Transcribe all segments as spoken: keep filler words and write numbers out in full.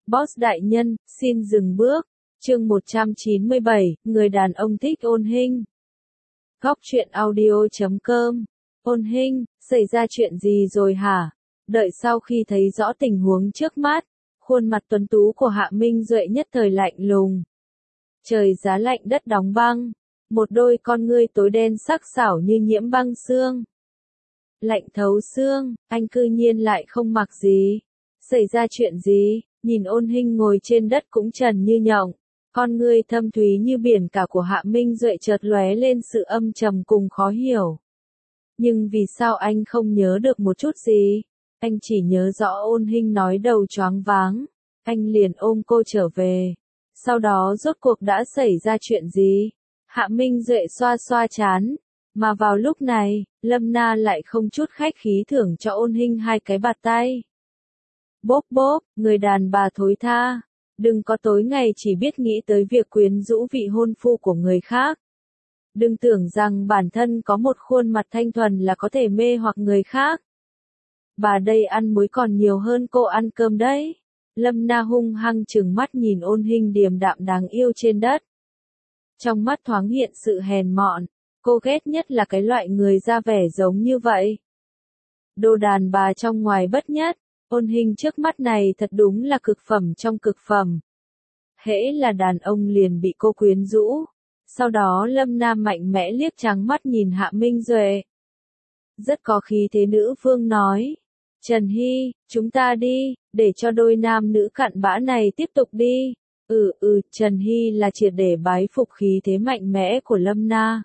Boss đại nhân, xin dừng bước. Chương một trăm chín mươi bảy, người đàn ông thích ôn hình. Góc truyện audio chấm com. Ôn hình, xảy ra chuyện gì rồi hả? Đợi sau khi thấy rõ tình huống trước mắt, khuôn mặt tuấn tú của Hạ Minh Duệ nhất thời lạnh lùng. Trời giá lạnh đất đóng băng, một đôi con ngươi tối đen sắc sảo như nhiễm băng xương. Lạnh thấu xương, anh cư nhiên lại không mặc gì. Xảy ra chuyện gì? Nhìn ôn hình ngồi trên đất cũng trần như nhộng, con ngươi thâm thúy như biển cả của Hạ Minh Duệ chợt lóe lên sự âm trầm cùng khó hiểu. Nhưng vì sao anh không nhớ được một chút gì? Anh chỉ nhớ rõ ôn hình nói đầu choáng váng, anh liền ôm cô trở về. Sau đó rốt cuộc đã xảy ra chuyện gì? Hạ Minh Duệ xoa xoa trán, mà vào lúc này, Lâm Na lại không chút khách khí thưởng cho ôn hình hai cái bạt tay. Bốp bốp, người đàn bà thối tha, đừng có tối ngày chỉ biết nghĩ tới việc quyến rũ vị hôn phu của người khác. Đừng tưởng rằng bản thân có một khuôn mặt thanh thuần là có thể mê hoặc người khác. Bà đây ăn muối còn nhiều hơn cô ăn cơm đấy. Lâm Na hung hăng trừng mắt nhìn ôn hình điềm đạm đáng yêu trên đất. Trong mắt thoáng hiện sự hèn mọn, cô ghét nhất là cái loại người ra vẻ giống như vậy. Đồ đàn bà trong ngoài bất nhất. Ôn hình trước mắt này thật đúng là cực phẩm trong cực phẩm. Hễ là đàn ông liền bị cô quyến rũ. Sau đó Lâm Na mạnh mẽ liếc trắng mắt nhìn Hạ Minh Duệ. Rất có khí thế nữ vương nói. Trần Hy, chúng ta đi, để cho đôi nam nữ cặn bã này tiếp tục đi. Ừ ừ, Trần Hy là triệt để bái phục khí thế mạnh mẽ của Lâm Na.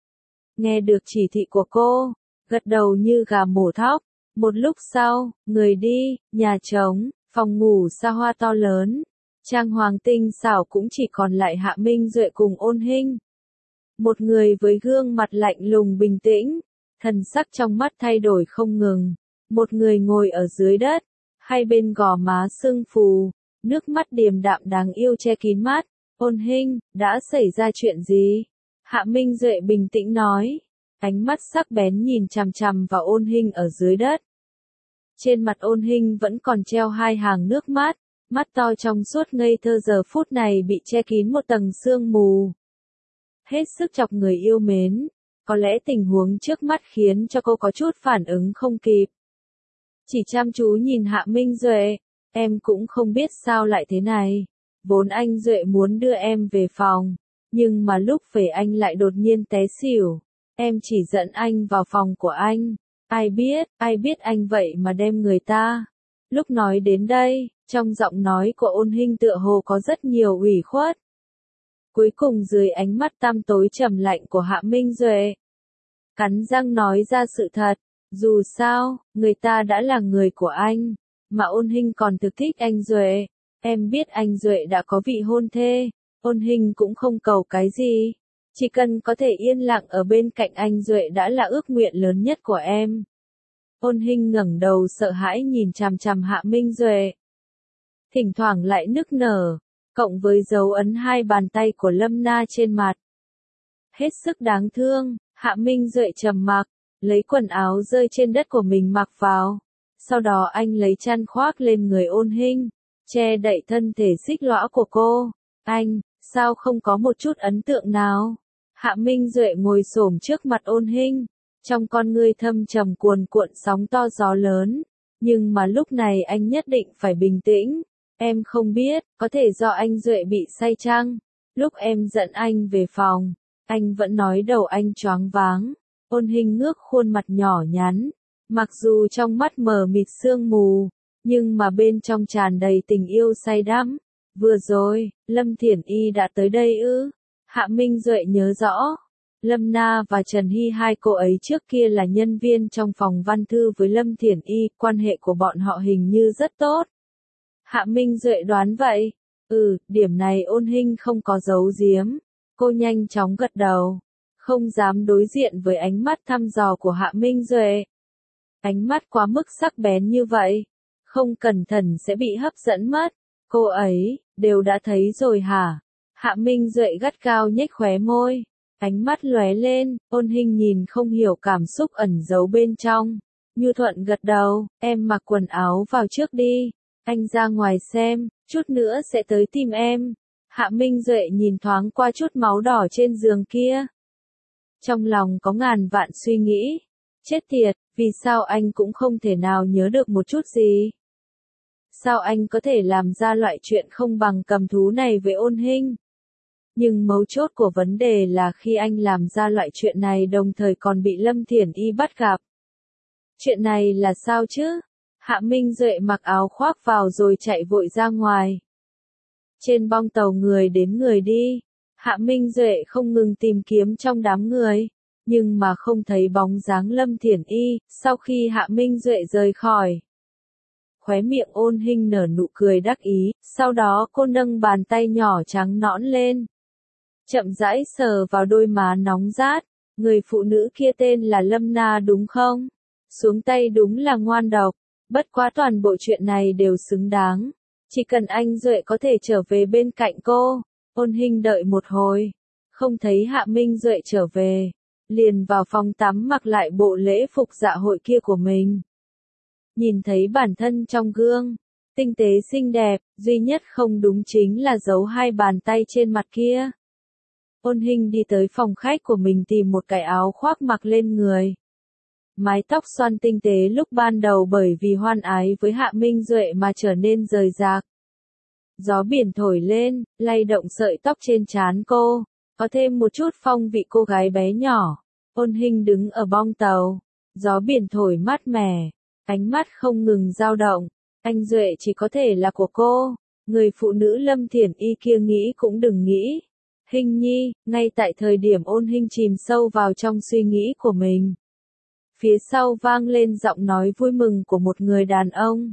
Nghe được chỉ thị của cô, gật đầu như gà mổ thóc. Một lúc sau, người đi, nhà trống, phòng ngủ xa hoa to lớn, trang hoàng tinh xảo cũng chỉ còn lại Hạ Minh Duệ cùng ôn hình. Một người với gương mặt lạnh lùng bình tĩnh, thần sắc trong mắt thay đổi không ngừng. Một người ngồi ở dưới đất, hai bên gò má sưng phù, nước mắt điềm đạm đáng yêu che kín mắt. Ôn hình, đã xảy ra chuyện gì? Hạ Minh Duệ bình tĩnh nói. Ánh mắt sắc bén nhìn chằm chằm vào ôn hình ở dưới đất. Trên mặt ôn hình vẫn còn treo hai hàng nước mắt, mắt to trong suốt ngây thơ giờ phút này bị che kín một tầng sương mù. Hết sức chọc người yêu mến, có lẽ tình huống trước mắt khiến cho cô có chút phản ứng không kịp. Chỉ chăm chú nhìn Hạ Minh Duệ, em cũng không biết sao lại thế này. Vốn anh Duệ muốn đưa em về phòng, nhưng mà lúc về anh lại đột nhiên té xỉu. Em chỉ dẫn anh vào phòng của anh. Ai biết, ai biết anh vậy mà đem người ta. Lúc nói đến đây, trong giọng nói của ôn hình tựa hồ có rất nhiều ủy khuất. Cuối cùng dưới ánh mắt tăm tối trầm lạnh của Hạ Minh Duệ, cắn răng nói ra sự thật. Dù sao, người ta đã là người của anh, mà ôn hình còn thực thích anh Duệ. Em biết anh Duệ đã có vị hôn thê, ôn hình cũng không cầu cái gì. Chỉ cần có thể yên lặng ở bên cạnh anh Duệ đã là ước nguyện lớn nhất của em. Ôn hình ngẩng đầu sợ hãi nhìn chằm chằm Hạ Minh Duệ. Thỉnh thoảng lại nức nở, cộng với dấu ấn hai bàn tay của Lâm Na trên mặt. Hết sức đáng thương, Hạ Minh Duệ trầm mặc, lấy quần áo rơi trên đất của mình mặc vào. Sau đó anh lấy chăn khoác lên người ôn hình, che đậy thân thể xích lõa của cô. Anh, sao không có một chút ấn tượng nào? Hạ Minh Duệ ngồi xổm trước mặt ôn hình, trong con ngươi thâm trầm cuồn cuộn sóng to gió lớn, nhưng mà lúc này anh nhất định phải bình tĩnh. Em không biết, có thể do anh Duệ bị say chăng? Lúc em dẫn anh về phòng, anh vẫn nói đầu anh choáng váng. Ôn hình ngước khuôn mặt nhỏ nhắn, mặc dù trong mắt mờ mịt sương mù, nhưng mà bên trong tràn đầy tình yêu say đắm. Vừa rồi, Lâm Thiển Y đã tới đây ư? Hạ Minh Duệ nhớ rõ, Lâm Na và Trần Hy hai cô ấy trước kia là nhân viên trong phòng văn thư với Lâm Thiển Y, quan hệ của bọn họ hình như rất tốt. Hạ Minh Duệ đoán vậy. Ừ, điểm này ôn hình không có giấu giếm. Cô nhanh chóng gật đầu, không dám đối diện với ánh mắt thăm dò của Hạ Minh Duệ. Ánh mắt quá mức sắc bén như vậy, không cẩn thận sẽ bị hấp dẫn mất. Cô ấy, đều đã thấy rồi hả? Hạ Minh Duệ gắt cao nhếch khóe môi, ánh mắt lóe lên, ôn hình nhìn không hiểu cảm xúc ẩn giấu bên trong. Nhu thuận gật đầu, em mặc quần áo vào trước đi, anh ra ngoài xem. Chút nữa sẽ tới tìm em. Hạ Minh Duệ nhìn thoáng qua chút máu đỏ trên giường kia. Trong lòng có ngàn vạn suy nghĩ. Chết tiệt, vì sao anh cũng không thể nào nhớ được một chút gì? Sao anh có thể làm ra loại chuyện không bằng cầm thú này với Ôn Hinh? Nhưng mấu chốt của vấn đề là khi anh làm ra loại chuyện này đồng thời còn bị Lâm Thiển Y bắt gặp. Chuyện này là sao chứ? Hạ Minh Duệ mặc áo khoác vào rồi chạy vội ra ngoài. Trên bong tàu người đến người đi, Hạ Minh Duệ không ngừng tìm kiếm trong đám người, nhưng mà không thấy bóng dáng Lâm Thiển Y. Sau khi Hạ Minh Duệ rời khỏi, khóe miệng Ôn Hinh nở nụ cười đắc ý, sau đó cô nâng bàn tay nhỏ trắng nõn lên. Chậm rãi sờ vào đôi má nóng rát, người phụ nữ kia tên là Lâm Na đúng không? Xuống tay đúng là ngoan độc, bất quá toàn bộ chuyện này đều xứng đáng. Chỉ cần anh Duệ có thể trở về bên cạnh cô. Ôn Hinh đợi một hồi, không thấy Hạ Minh Duệ trở về, liền vào phòng tắm mặc lại bộ lễ phục dạ hội kia của mình. Nhìn thấy bản thân trong gương, tinh tế xinh đẹp, duy nhất không đúng chính là giấu hai bàn tay trên mặt kia. Ôn Hinh đi tới phòng khách của mình tìm một cái áo khoác mặc lên người. Mái tóc xoăn tinh tế lúc ban đầu bởi vì hoan ái với Hạ Minh Duệ mà trở nên rời rạc. Gió biển thổi lên, lay động sợi tóc trên trán cô, có thêm một chút phong vị cô gái bé nhỏ. Ôn Hinh đứng ở bong tàu, gió biển thổi mát mẻ, ánh mắt không ngừng dao động. Anh Duệ chỉ có thể là của cô, người phụ nữ Lâm Thiển Y kia nghĩ cũng đừng nghĩ. Hinh nhi, ngay tại thời điểm Ôn Hinh chìm sâu vào trong suy nghĩ của mình. Phía sau vang lên giọng nói vui mừng của một người đàn ông.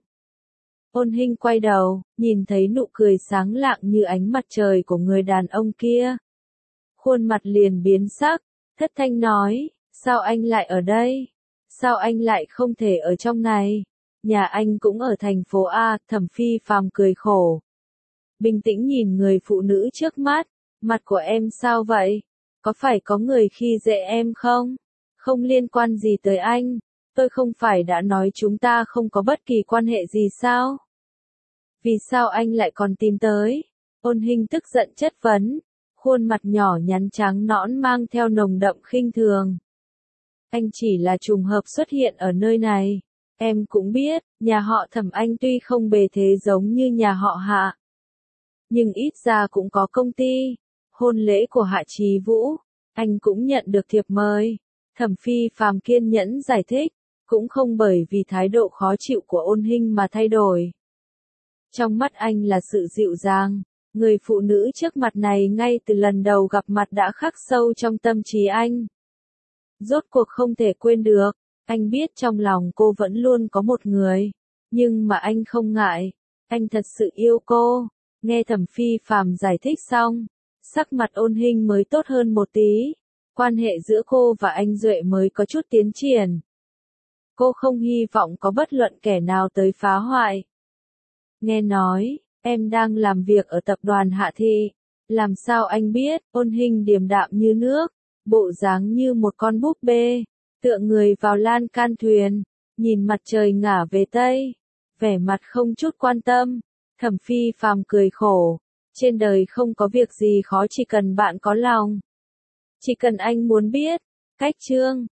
Ôn Hinh quay đầu, nhìn thấy nụ cười sáng lạng như ánh mặt trời của người đàn ông kia. Khuôn mặt liền biến sắc, thất thanh nói, sao anh lại ở đây? Sao anh lại không thể ở trong này? Nhà anh cũng ở thành phố A. Thẩm Phi Phàm cười khổ. Bình tĩnh nhìn người phụ nữ trước mắt, mặt của em sao vậy? Có phải có người khi dễ em không? Không liên quan gì tới anh, tôi không phải đã nói chúng ta không có bất kỳ quan hệ gì sao? Vì sao anh lại còn tìm tới? Ôn Hinh tức giận chất vấn, khuôn mặt nhỏ nhắn trắng nõn mang theo nồng đậm khinh thường. Anh chỉ là trùng hợp xuất hiện ở nơi này. Em cũng biết, nhà họ Thẩm anh tuy không bề thế giống như nhà họ Hạ, nhưng ít ra cũng có công ty. Hôn lễ của Hạ Chí Vũ, anh cũng nhận được thiệp mời. Thẩm Phi Phàm kiên nhẫn giải thích, cũng không bởi vì thái độ khó chịu của Ôn Hinh mà thay đổi. Trong mắt anh là sự dịu dàng, người phụ nữ trước mặt này ngay từ lần đầu gặp mặt đã khắc sâu trong tâm trí anh. Rốt cuộc không thể quên được, anh biết trong lòng cô vẫn luôn có một người, nhưng mà anh không ngại, anh thật sự yêu cô. Nghe Thẩm Phi Phàm giải thích xong, sắc mặt Ôn Hinh mới tốt hơn một tí. Quan hệ giữa cô và anh Duệ mới có chút tiến triển. Cô không hy vọng có bất luận kẻ nào tới phá hoại. Nghe nói, em đang làm việc ở tập đoàn Hạ Thị. Làm sao anh biết? Ôn Hinh điềm đạm như nước, bộ dáng như một con búp bê, tựa người vào lan can thuyền, nhìn mặt trời ngả về Tây, vẻ mặt không chút quan tâm. Thẩm Phi Phàm cười khổ, trên đời không có việc gì khó chỉ cần bạn có lòng. Chỉ cần anh muốn biết, cách chương